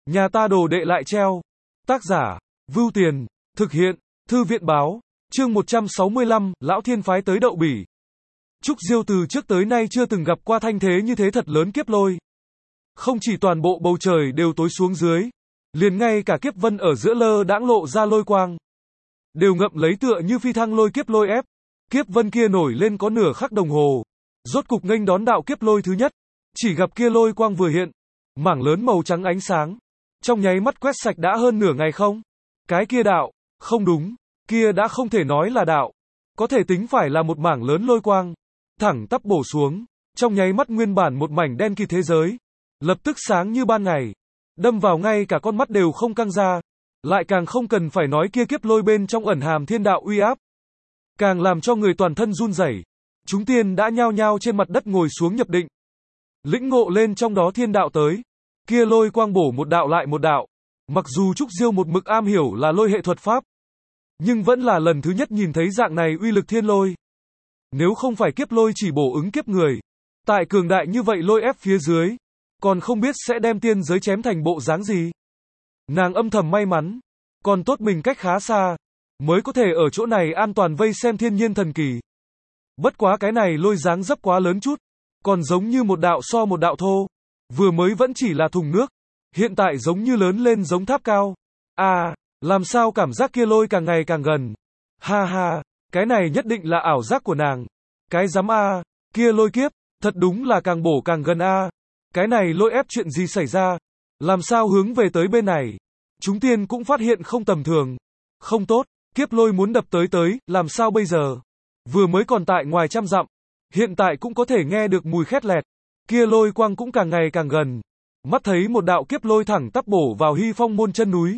Nhà ta đồ đệ lại treo. Tác giả, Vưu Tiền, thực hiện, Thư viện báo, chương 165, Lão Thiên phái tới đậu bỉ. Trúc Diêu từ trước tới nay chưa từng gặp qua thanh thế như thế thật lớn kiếp lôi. Không chỉ toàn bộ bầu trời đều tối xuống dưới, liền ngay cả kiếp vân ở giữa lơ đãng lộ ra lôi quang, đều ngậm lấy tựa như phi thăng lôi kiếp lôi ép. Kiếp vân kia nổi lên có nửa khắc đồng hồ, rốt cục nghênh đón đạo kiếp lôi thứ nhất. Chỉ gặp kia lôi quang vừa hiện, mảng lớn màu trắng ánh sáng, trong nháy mắt quét sạch đã hơn nửa ngày không. Cái kia đạo, không đúng, kia đã không thể nói là đạo, có thể tính phải là một mảng lớn lôi quang, thẳng tắp bổ xuống, trong nháy mắt nguyên bản một mảnh đen kịt thế giới, lập tức sáng như ban ngày, đâm vào ngay cả con mắt đều không căng ra, lại càng không cần phải nói kia kiếp lôi bên trong ẩn hàm thiên đạo uy áp, càng làm cho người toàn thân run rẩy. Chúng tiên đã nhao nhao trên mặt đất ngồi xuống nhập định, lĩnh ngộ lên trong đó thiên đạo tới. Kia lôi quang bổ một đạo lại một đạo, mặc dù Trúc Diêu một mực am hiểu là lôi hệ thuật pháp, nhưng vẫn là lần thứ nhất nhìn thấy dạng này uy lực thiên lôi. Nếu không phải kiếp lôi chỉ bổ ứng kiếp người, tại cường đại như vậy lôi ép phía dưới, còn không biết sẽ đem tiên giới chém thành bộ dáng gì. Nàng âm thầm may mắn, còn tốt mình cách khá xa, mới có thể ở chỗ này an toàn vây xem thiên nhiên thần kỳ. Bất quá cái này lôi dáng dấp quá lớn chút, còn giống như một đạo so một đạo thô, vừa mới vẫn chỉ là thùng nước, hiện tại giống như lớn lên giống tháp cao. À, làm sao cảm giác kia lôi càng ngày càng gần. Ha ha, cái này nhất định là ảo giác của nàng. Cái rắm a, kia lôi kiếp, thật đúng là càng bổ càng gần a. Cái này lôi ép chuyện gì xảy ra? Làm sao hướng về tới bên này? Chúng tiên cũng phát hiện không tầm thường. Không tốt, kiếp lôi muốn đập tới, làm sao bây giờ? Vừa mới còn tại ngoài trăm dặm, hiện tại cũng có thể nghe được mùi khét lẹt. Kia lôi quang cũng càng ngày càng gần. Mắt thấy một đạo kiếp lôi thẳng tắp bổ vào Hy Phong môn chân núi,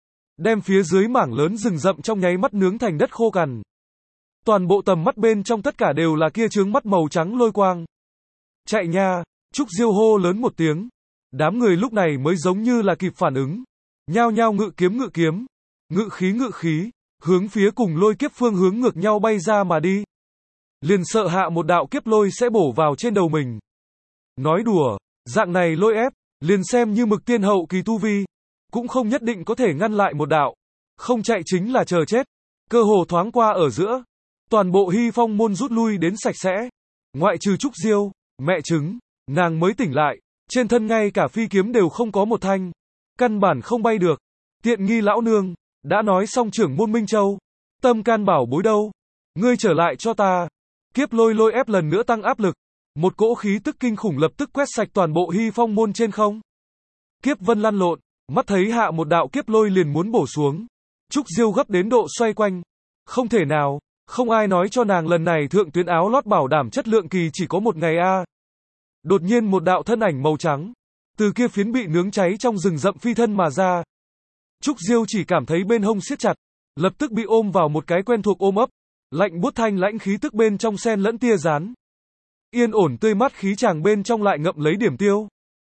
đem phía dưới mảng lớn rừng rậm trong nháy mắt nướng thành đất khô cằn. Toàn bộ tầm mắt bên trong tất cả đều là kia chướng mắt màu trắng lôi quang. Chạy nha, Trúc Diêu hô lớn một tiếng. Đám người lúc này mới giống như là kịp phản ứng, nhao nhao ngự kiếm, ngự khí, hướng phía cùng lôi kiếp phương hướng ngược nhau bay ra mà đi. Liền sợ hạ một đạo kiếp lôi sẽ bổ vào trên đầu mình. Nói đùa, dạng này lôi ép, liền xem như mực tiên hậu kỳ tu vi, cũng không nhất định có thể ngăn lại một đạo. Không chạy chính là chờ chết. Cơ hồ thoáng qua ở giữa, toàn bộ Hy Phong môn rút lui đến sạch sẽ. Ngoại trừ Trúc Diêu, mẹ chứng, nàng mới tỉnh lại, trên thân ngay cả phi kiếm đều không có một thanh, căn bản không bay được. Tiện nghi lão nương, đã nói xong trưởng môn Minh Châu, tâm can bảo bối đâu, ngươi trở lại cho ta. Kiếp lôi ép lần nữa tăng áp lực, một cỗ khí tức kinh khủng lập tức quét sạch toàn bộ Hy Phong môn trên không. Kiếp vân lăn lộn, mắt thấy hạ một đạo kiếp lôi liền muốn bổ xuống. Trúc Diêu gấp đến độ xoay quanh. Không thể nào, không ai nói cho nàng lần này thượng tuyến áo lót bảo đảm chất lượng kỳ chỉ có một ngày a. Đột nhiên một đạo thân ảnh màu trắng, từ kia phiến bị nướng cháy trong rừng rậm phi thân mà ra. Trúc Diêu chỉ cảm thấy bên hông siết chặt, lập tức bị ôm vào một cái quen thuộc ôm ấp, lạnh buốt thanh lãnh khí tức bên trong xen lẫn tia rán. Yên ổn tươi mát khí chàng bên trong lại ngậm lấy điểm tiêu.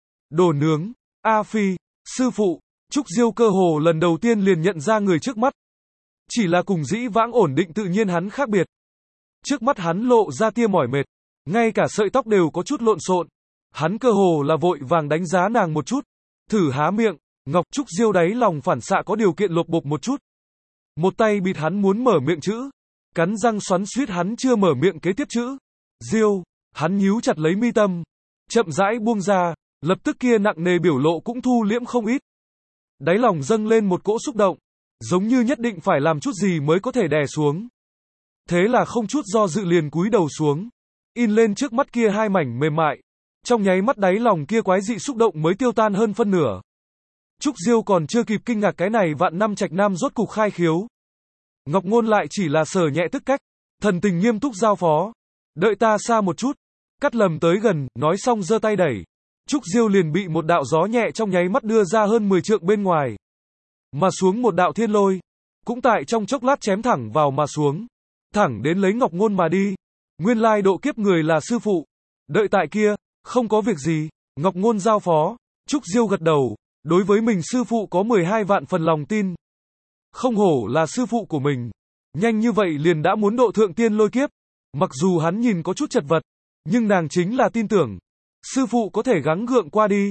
Đồ nướng, A Phi, sư phụ, Trúc Diêu cơ hồ lần đầu tiên liền nhận ra người trước mắt. Chỉ là cùng dĩ vãng ổn định tự nhiên hắn khác biệt. Trước mắt hắn lộ ra tia mỏi mệt, ngay cả sợi tóc đều có chút lộn xộn. Hắn cơ hồ là vội vàng đánh giá nàng một chút, thử há miệng, Ngọc. Trúc Diêu đáy lòng phản xạ có điều kiện lột bột một chút. Một tay bịt hắn muốn mở miệng chữ, cắn răng xoắn xuýt hắn chưa mở miệng kế tiếp chữ. Diêu, hắn nhíu chặt lấy mi tâm, chậm rãi buông ra, lập tức kia nặng nề biểu lộ cũng thu liễm không ít. Đáy lòng dâng lên một cỗ xúc động, giống như nhất định phải làm chút gì mới có thể đè xuống. Thế là không chút do dự liền cúi đầu xuống, in lên trước mắt kia hai mảnh mềm mại. Trong nháy mắt đáy lòng kia quái dị xúc động mới tiêu tan hơn phân nửa. Trúc Diêu còn chưa kịp kinh ngạc cái này vạn năm trạch nam rốt cục khai khiếu. Ngọc Ngôn lại chỉ là sờ nhẹ tức cách, thần tình nghiêm túc giao phó. Đợi ta xa một chút, cắt lầm tới gần, nói xong giơ tay đẩy. Trúc Diêu liền bị một đạo gió nhẹ trong nháy mắt đưa ra hơn 10 trượng bên ngoài. Mà xuống một đạo thiên lôi, cũng tại trong chốc lát chém thẳng vào mà xuống, thẳng đến lấy Ngọc Ngôn mà đi. Nguyên lai độ kiếp người là sư phụ. Đợi tại kia, không có việc gì, Ngọc Ngôn giao phó. Trúc Diêu gật đầu, đối với mình sư phụ có 12 vạn phần lòng tin. Không hổ là sư phụ của mình, nhanh như vậy liền đã muốn độ thượng tiên lôi kiếp. Mặc dù hắn nhìn có chút chật vật, nhưng nàng chính là tin tưởng, sư phụ có thể gắng gượng qua đi.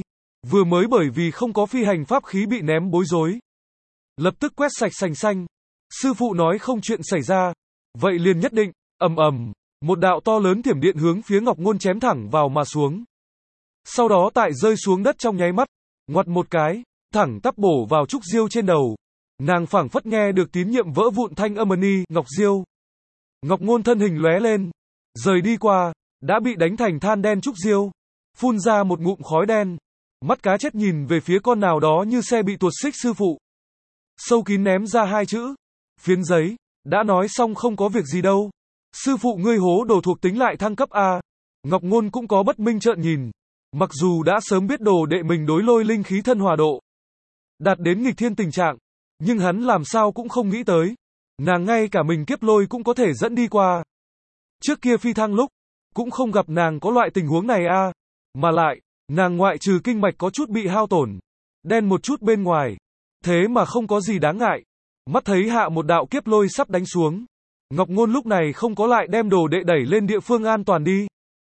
Vừa mới bởi vì không có phi hành pháp khí bị ném bối rối. Lập tức quét sạch sành xanh. Sư phụ nói không chuyện xảy ra. Vậy liền nhất định, ầm ầm, một đạo to lớn thiểm điện hướng phía Ngọc Ngôn chém thẳng vào mà xuống. Sau đó tại rơi xuống đất trong nháy mắt, ngoặt một cái, thẳng tắp bổ vào Trúc Diêu trên đầu. Nàng phảng phất nghe được tín nhiệm vỡ vụn thanh âm ni, Ngọc Diêu. Ngọc Ngôn thân hình lóe lên, rời đi qua, đã bị đánh thành than đen Trúc Diêu, phun ra một ngụm khói đen, mắt cá chết nhìn về phía con nào đó như xe bị tuột xích sư phụ. Sâu kín ném ra hai chữ, phiến giấy, đã nói xong không có việc gì đâu. Sư phụ ngươi hố đồ thuộc tính lại thăng cấp A. Ngọc Ngôn cũng có bất minh trợn nhìn. Mặc dù đã sớm biết đồ đệ mình đối lôi linh khí thân hòa độ đạt đến nghịch thiên tình trạng, nhưng hắn làm sao cũng không nghĩ tới. Nàng ngay cả mình kiếp lôi cũng có thể dẫn đi qua. Trước kia phi thăng lúc, cũng không gặp nàng có loại tình huống này a. Mà lại, nàng ngoại trừ kinh mạch có chút bị hao tổn, đen một chút bên ngoài. Thế mà không có gì đáng ngại. Mắt thấy hạ một đạo kiếp lôi sắp đánh xuống. Ngọc Ngôn lúc này không có lại đem đồ đệ đẩy lên địa phương an toàn đi.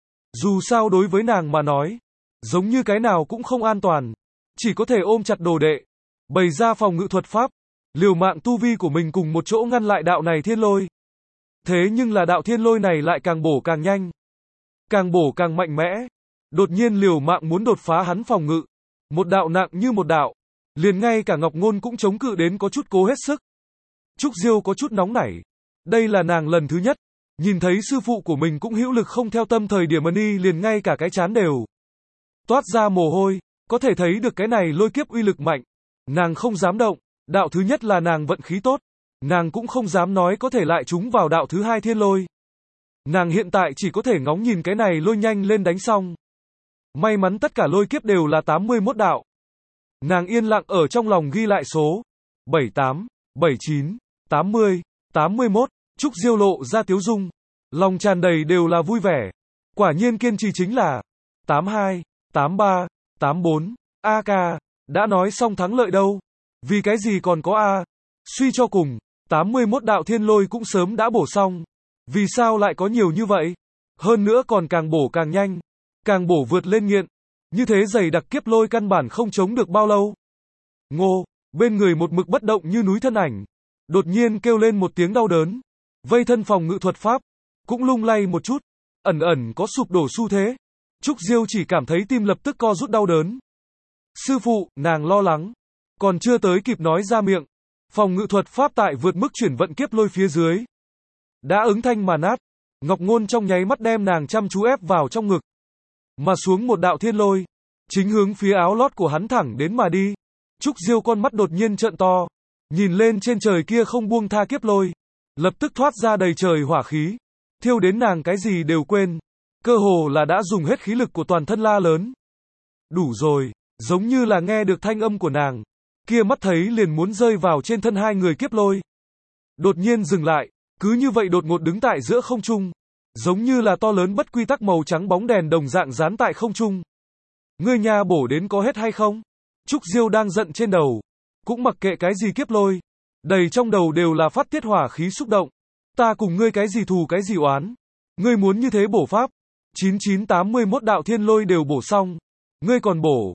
Dù sao đối với nàng mà nói, giống như cái nào cũng không an toàn. Chỉ có thể ôm chặt đồ đệ, bày ra phòng ngự thuật pháp, liều mạng tu vi của mình cùng một chỗ ngăn lại đạo này thiên lôi. Thế nhưng là đạo thiên lôi này lại càng bổ càng nhanh, càng bổ càng mạnh mẽ. Đột nhiên liều mạng muốn đột phá hắn phòng ngự. Một đạo nặng như một đạo. Liền ngay cả Ngọc Ngôn cũng chống cự đến có chút cố hết sức. Trúc Diêu có chút nóng nảy. Đây là nàng lần thứ nhất nhìn thấy sư phụ của mình cũng hữu lực không theo tâm thời điểm ni, liền ngay cả cái chán đều toát ra mồ hôi. Có thể thấy được cái này lôi kiếp uy lực mạnh. Nàng không dám động. Đạo thứ nhất là nàng vận khí tốt. Nàng cũng không dám nói có thể lại trúng vào đạo thứ hai thiên lôi. Nàng hiện tại chỉ có thể ngóng nhìn cái này lôi nhanh lên đánh xong. May mắn tất cả lôi kiếp đều là 81 đạo. Nàng yên lặng ở trong lòng ghi lại số 78, 79, 80, 81. Trúc Diêu lộ ra tiếu dung, lòng tràn đầy đều là vui vẻ. Quả nhiên kiên trì chính là 82, 83, 84. AK, đã nói xong thắng lợi đâu. Vì cái gì còn có A? Suy cho cùng, 81 đạo thiên lôi cũng sớm đã bổ xong. Vì sao lại có nhiều như vậy? Hơn nữa còn càng bổ càng nhanh, càng bổ vượt lên nghiện. Như thế dày đặc kiếp lôi căn bản không chống được bao lâu. Ngô, bên người một mực bất động như núi thân ảnh, đột nhiên kêu lên một tiếng đau đớn. Vây thân phòng ngự thuật pháp, cũng lung lay một chút, ẩn ẩn có sụp đổ xu thế. Trúc Diêu chỉ cảm thấy tim lập tức co rút đau đớn. Sư phụ, nàng lo lắng. Còn chưa tới kịp nói ra miệng. Phòng ngự thuật pháp tại vượt mức chuyển vận kiếp lôi phía dưới đã ứng thanh mà nát. Ngọc Ngôn trong nháy mắt đem nàng chăm chú ép vào trong ngực. Mà xuống một đạo thiên lôi, chính hướng phía áo lót của hắn thẳng đến mà đi. Trúc Diêu con mắt đột nhiên trợn to, nhìn lên trên trời kia không buông tha kiếp lôi, lập tức thoát ra đầy trời hỏa khí, thiêu đến nàng cái gì đều quên, cơ hồ là đã dùng hết khí lực của toàn thân la lớn. Đủ rồi, giống như là nghe được thanh âm của nàng, kia mắt thấy liền muốn rơi vào trên thân hai người kiếp lôi. Đột nhiên dừng lại, cứ như vậy đột ngột đứng tại giữa không trung, giống như là to lớn bất quy tắc màu trắng bóng đèn đồng dạng dán tại không trung. Ngươi nha bổ đến có hết hay không? Trúc Diêu đang giận trên đầu, cũng mặc kệ cái gì kiếp lôi, đầy trong đầu đều là phát tiết hỏa khí xúc động. Ta cùng ngươi cái gì thù cái gì oán? Ngươi muốn như thế bổ pháp? 9981 đạo thiên lôi đều bổ xong, ngươi còn bổ,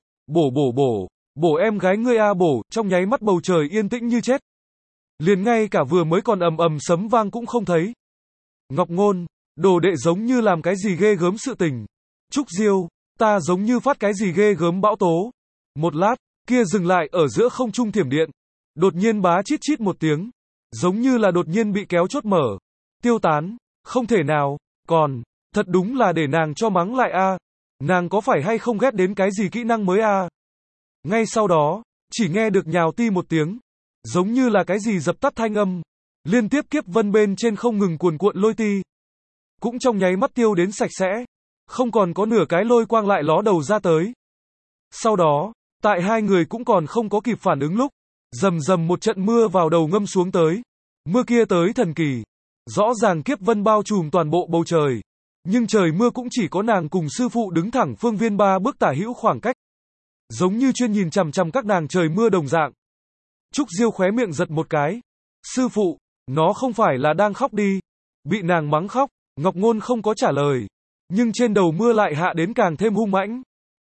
bổ em gái ngươi a bổ, trong nháy mắt bầu trời yên tĩnh như chết. Liền ngay cả vừa mới còn ầm ầm sấm vang cũng không thấy. Ngọc Ngôn, đồ đệ giống như làm cái gì ghê gớm sự tình. Trúc Diêu, ta giống như phát cái gì ghê gớm bão tố. Một lát, kia dừng lại ở giữa không trung thiểm điện. Đột nhiên bá chít chít một tiếng. Giống như là đột nhiên bị kéo chốt mở. Tiêu tán, không thể nào, còn, thật đúng là để nàng cho mắng lại a. Nàng có phải hay không ghét đến cái gì kỹ năng mới a? Ngay sau đó, chỉ nghe được nhào ti một tiếng. Giống như là cái gì dập tắt thanh âm. Liên tiếp kiếp vân bên trên không ngừng cuồn cuộn lôi ti. Cũng trong nháy mắt tiêu đến sạch sẽ. Không còn có nửa cái lôi quang lại ló đầu ra tới. Sau đó, tại hai người cũng còn không có kịp phản ứng lúc, rầm rầm một trận mưa vào đầu ngâm xuống tới. Mưa kia tới thần kỳ. Rõ ràng kiếp vân bao trùm toàn bộ bầu trời. Nhưng trời mưa cũng chỉ có nàng cùng sư phụ đứng thẳng phương viên 3 bước tả hữu khoảng cách. Giống như chuyên nhìn chằm chằm các nàng trời mưa đồng dạng. Trúc Diêu khóe miệng giật một cái. Sư phụ, nó không phải là đang khóc đi. Bị nàng mắng khóc, Ngọc Ngôn không có trả lời. Nhưng trên đầu mưa lại hạ đến càng thêm hung mãnh.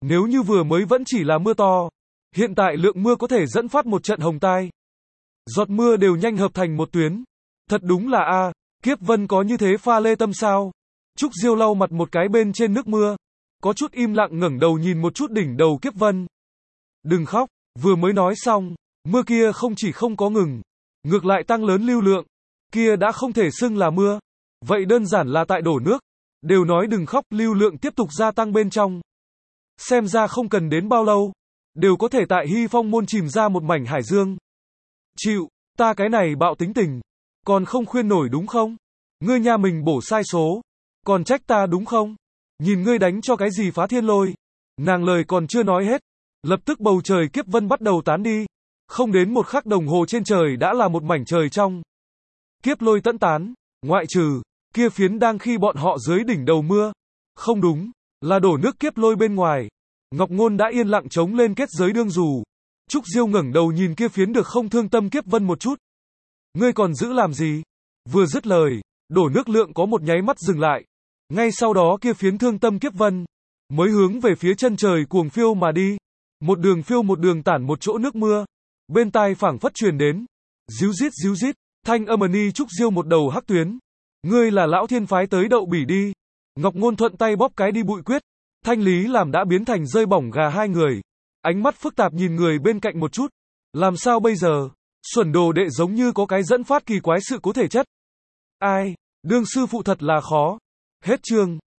Nếu như vừa mới vẫn chỉ là mưa to, hiện tại lượng mưa có thể dẫn phát một trận hồng tai. Giọt mưa đều nhanh hợp thành một tuyến. Thật đúng là Kiếp Vân có như thế pha lê tâm sao? Trúc Diêu lau mặt một cái bên trên nước mưa, có chút im lặng ngẩng đầu nhìn một chút đỉnh đầu Kiếp Vân. Đừng khóc, vừa mới nói xong, mưa kia không chỉ không có ngừng, ngược lại tăng lớn lưu lượng, kia đã không thể xưng là mưa. Vậy đơn giản là tại đổ nước. Đều nói đừng khóc, lưu lượng tiếp tục gia tăng bên trong. Xem ra không cần đến bao lâu, đều có thể tại Hy Phong môn chìm ra một mảnh hải dương. Chịu, ta cái này bạo tính tình, còn không khuyên nổi đúng không? Ngươi nhà mình bổ sai số, còn trách ta đúng không? Nhìn ngươi đánh cho cái gì phá thiên lôi. Nàng lời còn chưa nói hết, lập tức bầu trời Kiếp Vân bắt đầu tán đi. Không đến một khắc đồng hồ trên trời đã là một mảnh trời trong. Kiếp lôi tẫn tán, ngoại trừ kia phiến đang khi bọn họ dưới đỉnh đầu mưa. Không đúng, là đổ nước kiếp lôi bên ngoài. Ngọc Ngôn đã yên lặng chống lên kết giới đương dù. Trúc Diêu ngẩng đầu nhìn kia phiến được không thương tâm Kiếp Vân một chút. Ngươi còn giữ làm gì? Vừa dứt lời, đổ nước lượng có một nháy mắt dừng lại. Ngay sau đó kia phiến thương tâm Kiếp Vân mới hướng về phía chân trời cuồng phiêu mà đi. Một đường phiêu một đường tản một chỗ nước mưa. Bên tai phảng phất truyền đến. Díu dít, thanh âm ni Trúc Diêu một đầu hắc tuyến. Ngươi là lão thiên phái tới đậu bỉ đi. Ngọc Ngôn thuận tay bóp cái đi bụi quyết. Thanh lý làm đã biến thành rơi bỏng gà hai người. Ánh mắt phức tạp nhìn người bên cạnh một chút. Làm sao bây giờ? Xuẩn đồ đệ giống như có cái dẫn phát kỳ quái sự cố thể chất. Ai? Đương sư phụ thật là khó. Hết chương.